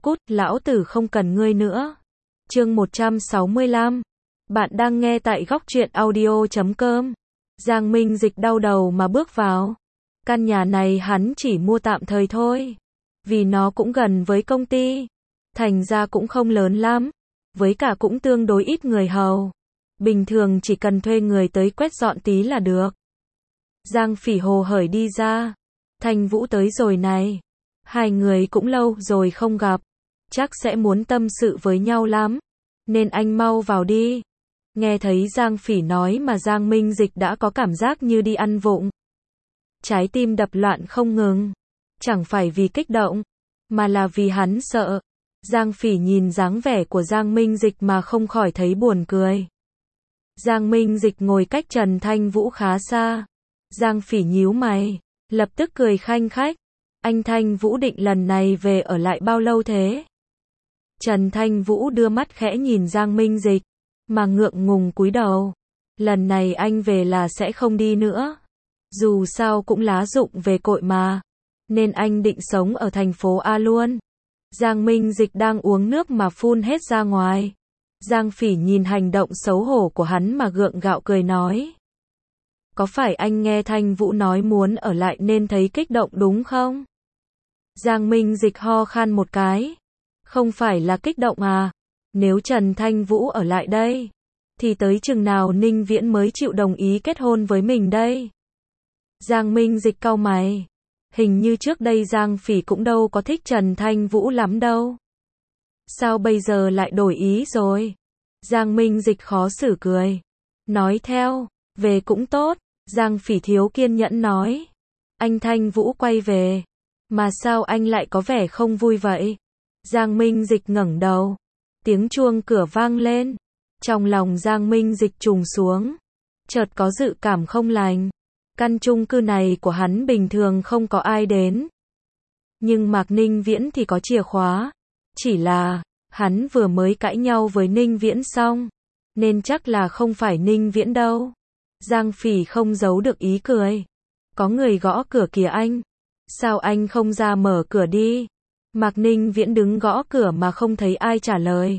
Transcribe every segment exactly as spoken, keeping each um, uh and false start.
cút, lão tử không cần ngươi nữa. Chương một trăm sáu mươi lăm. Bạn đang nghe tại góc truyện audio chấm com. Giang Minh Dịch đau đầu mà bước vào. Căn nhà này hắn chỉ mua tạm thời thôi. Vì nó cũng gần với công ty. Thành ra cũng không lớn lắm. Với cả cũng tương đối ít người hầu. Bình thường chỉ cần thuê người tới quét dọn tí là được. Giang Phỉ hồ hởi đi ra. Thanh Vũ tới rồi này. Hai người cũng lâu rồi không gặp. Chắc sẽ muốn tâm sự với nhau lắm. Nên anh mau vào đi. Nghe thấy Giang Phỉ nói mà Giang Minh Dịch đã có cảm giác như đi ăn vụng. Trái tim đập loạn không ngừng. Chẳng phải vì kích động, mà là vì hắn sợ. Giang Phỉ nhìn dáng vẻ của Giang Minh Dịch mà không khỏi thấy buồn cười. Giang Minh Dịch ngồi cách Trần Thanh Vũ khá xa. Giang Phỉ nhíu mày, lập tức cười khanh khách. Anh Thanh Vũ định lần này về ở lại bao lâu thế? Trần Thanh Vũ đưa mắt khẽ nhìn Giang Minh Dịch, mà ngượng ngùng cúi đầu. Lần này anh về là sẽ không đi nữa. Dù sao cũng lá rụng về cội mà. Nên anh định sống ở thành phố A luôn. Giang Minh Dịch đang uống nước mà phun hết ra ngoài. Giang Phỉ nhìn hành động xấu hổ của hắn mà gượng gạo cười nói. Có phải anh nghe Thanh Vũ nói muốn ở lại nên thấy kích động đúng không? Giang Minh Dịch ho khan một cái. Không phải là kích động à? Nếu Trần Thanh Vũ ở lại đây, thì tới chừng nào Ninh Viễn mới chịu đồng ý kết hôn với mình đây? Giang Minh Dịch cau mày. Hình như trước đây Giang Phỉ cũng đâu có thích Trần Thanh Vũ lắm đâu. Sao bây giờ lại đổi ý rồi? Giang Minh Dịch khó xử cười. Nói theo, về cũng tốt. Giang Phỉ thiếu kiên nhẫn nói. Anh Thanh Vũ quay về. Mà sao anh lại có vẻ không vui vậy? Giang Minh Dịch ngẩng đầu. Tiếng chuông cửa vang lên. Trong lòng Giang Minh Dịch trùng xuống. Chợt có dự cảm không lành. Căn chung cư này của hắn bình thường không có ai đến. Nhưng Mạc Ninh Viễn thì có chìa khóa. Chỉ là, hắn vừa mới cãi nhau với Ninh Viễn xong. Nên chắc là không phải Ninh Viễn đâu. Giang Phỉ không giấu được ý cười. Có người gõ cửa kìa anh. Sao anh không ra mở cửa đi? Mạc Ninh Viễn đứng gõ cửa mà không thấy ai trả lời.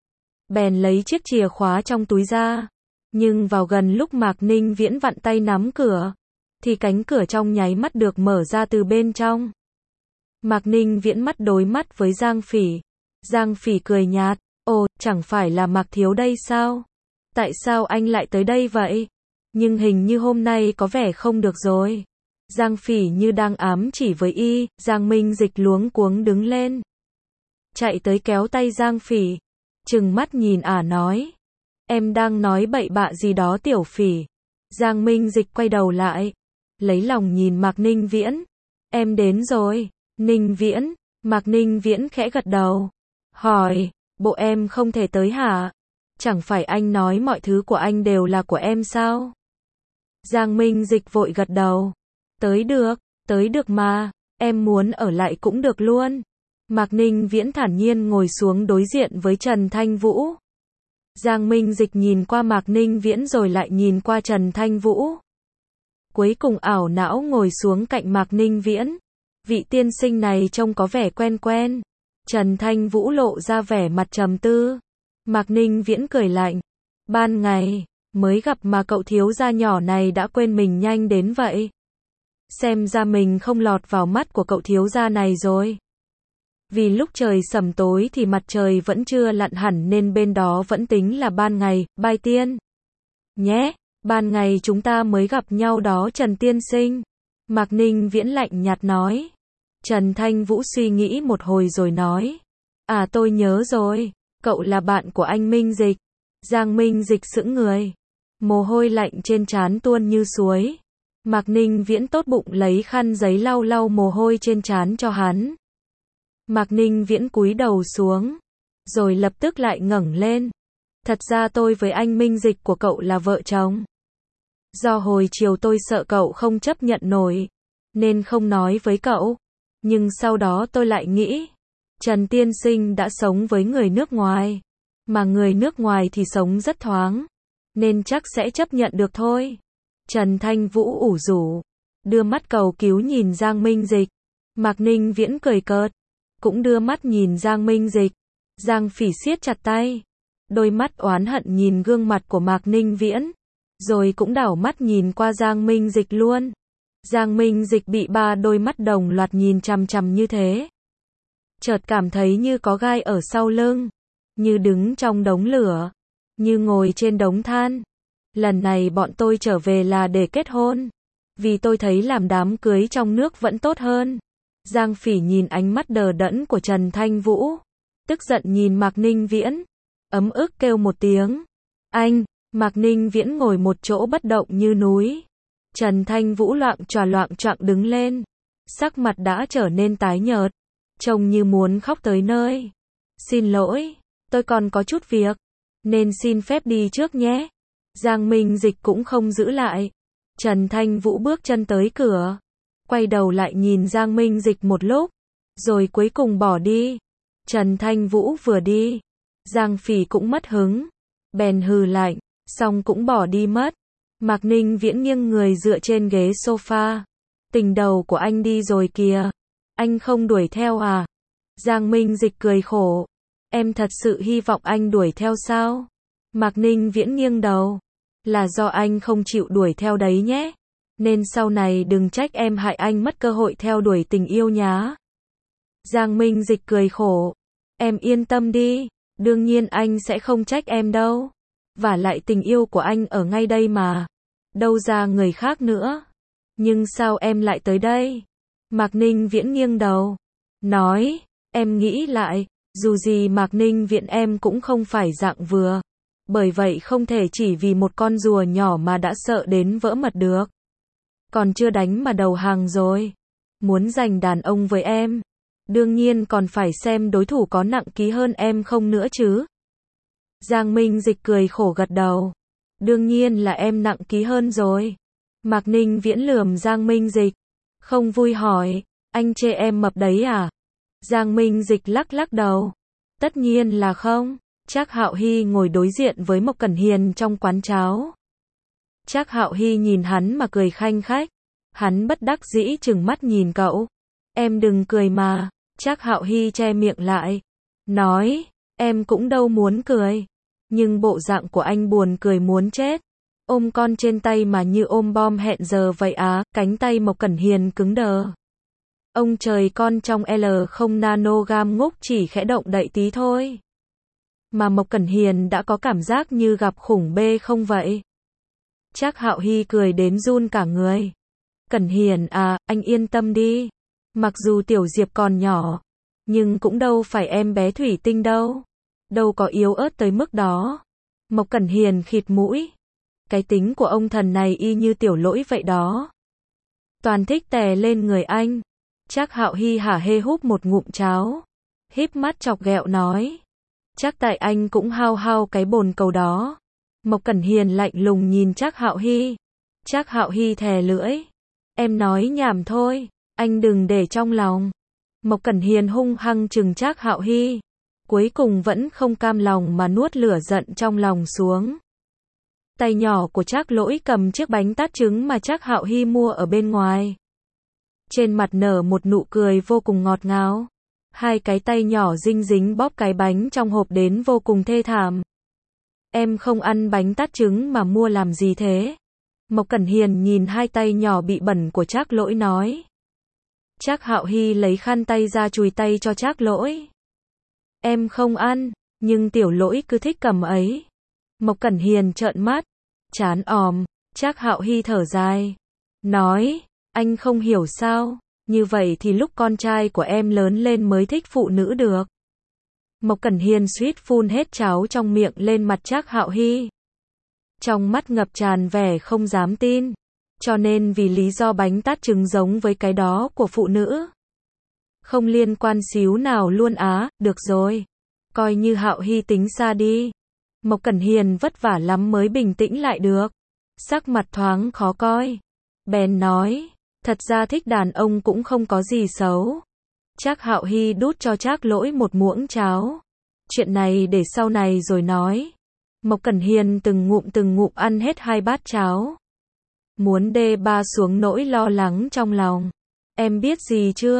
Bèn lấy chiếc chìa khóa trong túi ra. Nhưng vào gần lúc Mạc Ninh Viễn vặn tay nắm cửa, thì cánh cửa trong nháy mắt được mở ra từ bên trong. Mạc Ninh Viễn mắt đối mắt với Giang Phỉ. Giang Phỉ cười nhạt. Ồ, chẳng phải là Mạc Thiếu đây sao? Tại sao anh lại tới đây vậy? Nhưng hình như hôm nay có vẻ không được rồi. Giang Phỉ như đang ám chỉ với y. Giang Minh Dịch luống cuống đứng lên. Chạy tới kéo tay Giang Phỉ. Trừng mắt nhìn ả nói. Em đang nói bậy bạ gì đó Tiểu Phỉ. Giang Minh Dịch quay đầu lại. Lấy lòng nhìn Mạc Ninh Viễn. Em đến rồi. Ninh Viễn. Mạc Ninh Viễn khẽ gật đầu. Hỏi. Bộ em không thể tới hả? Chẳng phải anh nói mọi thứ của anh đều là của em sao? Giang Minh Dịch vội gật đầu. Tới được. Tới được mà. Em muốn ở lại cũng được luôn. Mạc Ninh Viễn thản nhiên ngồi xuống đối diện với Trần Thanh Vũ. Giang Minh Dịch nhìn qua Mạc Ninh Viễn rồi lại nhìn qua Trần Thanh Vũ. Cuối cùng ảo não ngồi xuống cạnh Mạc Ninh Viễn. Vị tiên sinh này trông có vẻ quen quen. Trần Thanh Vũ lộ ra vẻ mặt trầm tư. Mạc Ninh Viễn cười lạnh. Ban ngày, mới gặp mà cậu thiếu gia nhỏ này đã quên mình nhanh đến vậy. Xem ra mình không lọt vào mắt của cậu thiếu gia này rồi. Vì lúc trời sầm tối thì mặt trời vẫn chưa lặn hẳn nên bên đó vẫn tính là ban ngày, Bai Tiên. Nhé, ban ngày chúng ta mới gặp nhau đó Trần Tiên Sinh. Mạc Ninh Viễn lạnh nhạt nói. Trần Thanh Vũ suy nghĩ một hồi rồi nói. À tôi nhớ rồi, cậu là bạn của anh Minh Dịch. Giang Minh Dịch sững người. Mồ hôi lạnh trên trán tuôn như suối. Mạc Ninh Viễn tốt bụng lấy khăn giấy lau lau mồ hôi trên trán cho hắn. Mạc Ninh Viễn cúi đầu xuống, rồi lập tức lại ngẩng lên. Thật ra tôi với anh Minh Dịch của cậu là vợ chồng. Do hồi chiều tôi sợ cậu không chấp nhận nổi, nên không nói với cậu. Nhưng sau đó tôi lại nghĩ, Trần Tiên Sinh đã sống với người nước ngoài, mà người nước ngoài thì sống rất thoáng, nên chắc sẽ chấp nhận được thôi. Trần Thanh Vũ ủ rũ, đưa mắt cầu cứu nhìn Giang Minh Dịch. Mạc Ninh Viễn cười cợt. cũng đưa mắt nhìn Giang Minh Dịch. Giang Phỉ siết chặt tay, đôi mắt oán hận nhìn gương mặt của Mạc Ninh Viễn, rồi cũng đảo mắt nhìn qua Giang Minh Dịch luôn. Giang Minh Dịch bị ba đôi mắt đồng loạt nhìn chằm chằm như thế, chợt cảm thấy như có gai ở sau lưng, như đứng trong đống lửa, như ngồi trên đống than. Lần này bọn tôi trở về là để kết hôn, vì tôi thấy làm đám cưới trong nước vẫn tốt hơn. Giang Phỉ nhìn ánh mắt đờ đẫn của Trần Thanh Vũ, tức giận nhìn Mạc Ninh Viễn, ấm ức kêu một tiếng. Anh! Mạc Ninh Viễn ngồi một chỗ bất động như núi. Trần Thanh Vũ loạng choạng loạng choạng đứng lên, sắc mặt đã trở nên tái nhợt, trông như muốn khóc tới nơi. Xin lỗi, tôi còn có chút việc, nên xin phép đi trước nhé. Giang Minh Dịch cũng không giữ lại. Trần Thanh Vũ bước chân tới cửa, quay đầu lại nhìn Giang Minh Dịch một lúc, rồi cuối cùng bỏ đi. Trần Thanh Vũ vừa đi, Giang Phỉ cũng mất hứng, bèn hừ lạnh, xong cũng bỏ đi mất. Mạc Ninh Viễn nghiêng người dựa trên ghế sofa. Tình đầu của anh đi rồi kìa, anh không đuổi theo à? Giang Minh Dịch cười khổ, em thật sự hy vọng anh đuổi theo sao? Mạc Ninh Viễn nghiêng đầu, là do anh không chịu đuổi theo đấy nhé, nên sau này đừng trách em hại anh mất cơ hội theo đuổi tình yêu nhá. Giang Minh Dịch cười khổ, em yên tâm đi, đương nhiên anh sẽ không trách em đâu. Vả lại tình yêu của anh ở ngay đây mà, đâu ra người khác nữa. Nhưng sao em lại tới đây? Mạc Ninh Viễn nghiêng đầu, nói, em nghĩ lại, dù gì Mạc Ninh Viễn em cũng không phải dạng vừa, bởi vậy không thể chỉ vì một con rùa nhỏ mà đã sợ đến vỡ mật được. Còn chưa đánh mà đầu hàng rồi, muốn giành đàn ông với em, đương nhiên còn phải xem đối thủ có nặng ký hơn em không nữa chứ. Giang Minh Dịch cười khổ gật đầu, đương nhiên là em nặng ký hơn rồi. Mạc Ninh Viễn lườm Giang Minh Dịch, không vui hỏi, anh chê em mập đấy à? Giang Minh Dịch lắc lắc đầu, tất nhiên là không. Trác Hạo Hy ngồi đối diện với Mộc Cẩn Hiền trong quán cháo. Trác Hạo Hy nhìn hắn mà cười khanh khách, hắn bất đắc dĩ trừng mắt nhìn cậu, em đừng cười mà. Trác Hạo Hy che miệng lại, nói, em cũng đâu muốn cười, nhưng bộ dạng của anh buồn cười muốn chết, ôm con trên tay mà như ôm bom hẹn giờ vậy á. Cánh tay Mộc Cẩn Hiền cứng đờ. Ông trời, con trong L không nanogam ngốc chỉ khẽ động đậy tí thôi, mà Mộc Cẩn Hiền đã có cảm giác như gặp khủng bê không vậy? Trác Hạo Hy cười đến run cả người. Cẩn Hiền à, anh yên tâm đi, mặc dù Tiểu Diệp còn nhỏ, nhưng cũng đâu phải em bé thủy tinh đâu, đâu có yếu ớt tới mức đó. Mộc Cẩn Hiền khịt mũi, cái tính của ông thần này y như Tiểu Lỗi vậy đó, toàn thích tè lên người anh. Trác Hạo Hy hả hê húp một ngụm cháo, híp mắt chọc ghẹo nói, chắc tại anh cũng hao hao cái bồn cầu đó. Mộc Cẩn Hiền lạnh lùng nhìn Trác Hạo Hy. Trác Hạo Hy thè lưỡi, em nói nhảm thôi, anh đừng để trong lòng. Mộc Cẩn Hiền hung hăng trừng Trác Hạo Hy, cuối cùng vẫn không cam lòng mà nuốt lửa giận trong lòng xuống. Tay nhỏ của Trác Lỗi cầm chiếc bánh tát trứng mà Trác Hạo Hy mua ở bên ngoài, trên mặt nở một nụ cười vô cùng ngọt ngào. Hai cái tay nhỏ dinh dính bóp cái bánh trong hộp đến vô cùng thê thảm. Em không ăn bánh tát trứng mà mua làm gì thế? Mộc Cẩn Hiền nhìn hai tay nhỏ bị bẩn của Trác Lỗi nói. Trác Hạo Hy lấy khăn tay ra chùi tay cho Trác Lỗi. Em không ăn, nhưng Tiểu Lỗi cứ thích cầm ấy. Mộc Cẩn Hiền trợn mắt, chán òm. Trác Hạo Hy thở dài, nói, anh không hiểu sao, như vậy thì lúc con trai của em lớn lên mới thích phụ nữ được. Mộc Cẩn Hiền suýt phun hết cháo trong miệng lên mặt Trác Hạo Hy, trong mắt ngập tràn vẻ không dám tin, cho nên vì lý do bánh tát trứng giống với cái đó của phụ nữ, không liên quan xíu nào luôn á. Được rồi, coi như Hạo Hy tính xa đi. Mộc Cẩn Hiền vất vả lắm mới bình tĩnh lại được, sắc mặt thoáng khó coi, bèn nói, thật ra thích đàn ông cũng không có gì xấu. Trác Hạo Hy đút cho Trác Lỗi một muỗng cháo, chuyện này để sau này rồi nói. Mộc Cẩn Hiền từng ngụm từng ngụm ăn hết hai bát cháo, muốn đê ba xuống nỗi lo lắng trong lòng. Em biết gì chưa?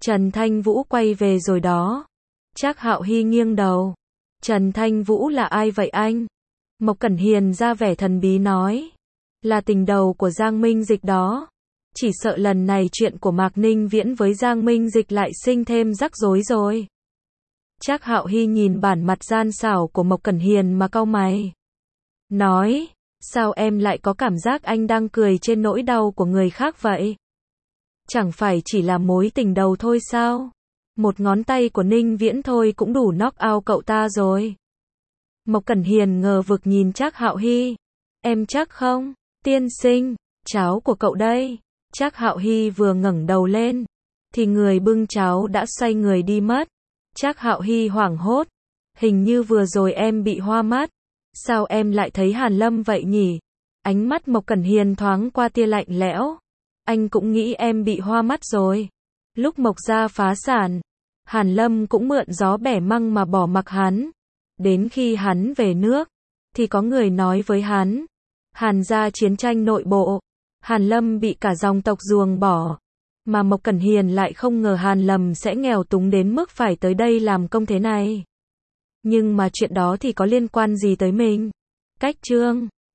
Trần Thanh Vũ quay về rồi đó. Trác Hạo Hy nghiêng đầu. Trần Thanh Vũ là ai vậy anh? Mộc Cẩn Hiền ra vẻ thần bí nói. Là tình đầu của Giang Minh Dịch đó. Chỉ sợ lần này chuyện của Mạc Ninh Viễn với Giang Minh Dịch lại sinh thêm rắc rối rồi. Trác Hạo Hy nhìn bản mặt gian xảo của Mộc Cẩn Hiền mà cau mày. Nói, sao em lại có cảm giác anh đang cười trên nỗi đau của người khác vậy? Chẳng phải chỉ là mối tình đầu thôi sao? Một ngón tay của Ninh Viễn thôi cũng đủ knock out cậu ta rồi. Mộc Cẩn Hiền ngờ vực nhìn Trác Hạo Hy. Em chắc không? Tiên sinh, cháo của cậu đây. Trác Hạo Hy vừa ngẩng đầu lên, thì người bưng cháo đã xoay người đi mất. Trác Hạo Hy hoảng hốt. Hình như vừa rồi em bị hoa mắt. Sao em lại thấy Hàn Lâm vậy nhỉ? Ánh mắt Mộc Cẩn Hiền thoáng qua tia lạnh lẽo. Anh cũng nghĩ em bị hoa mắt rồi. Lúc Mộc gia phá sản, Hàn Lâm cũng mượn gió bẻ măng mà bỏ mặc hắn. Đến khi hắn về nước, thì có người nói với hắn, Hàn gia chiến tranh nội bộ, Hàn Lâm bị cả dòng tộc ruồng bỏ. Mà Mộc Cẩn Hiền lại không ngờ Hàn Lâm sẽ nghèo túng đến mức phải tới đây làm công thế này. Nhưng mà chuyện đó thì có liên quan gì tới mình? Cách chương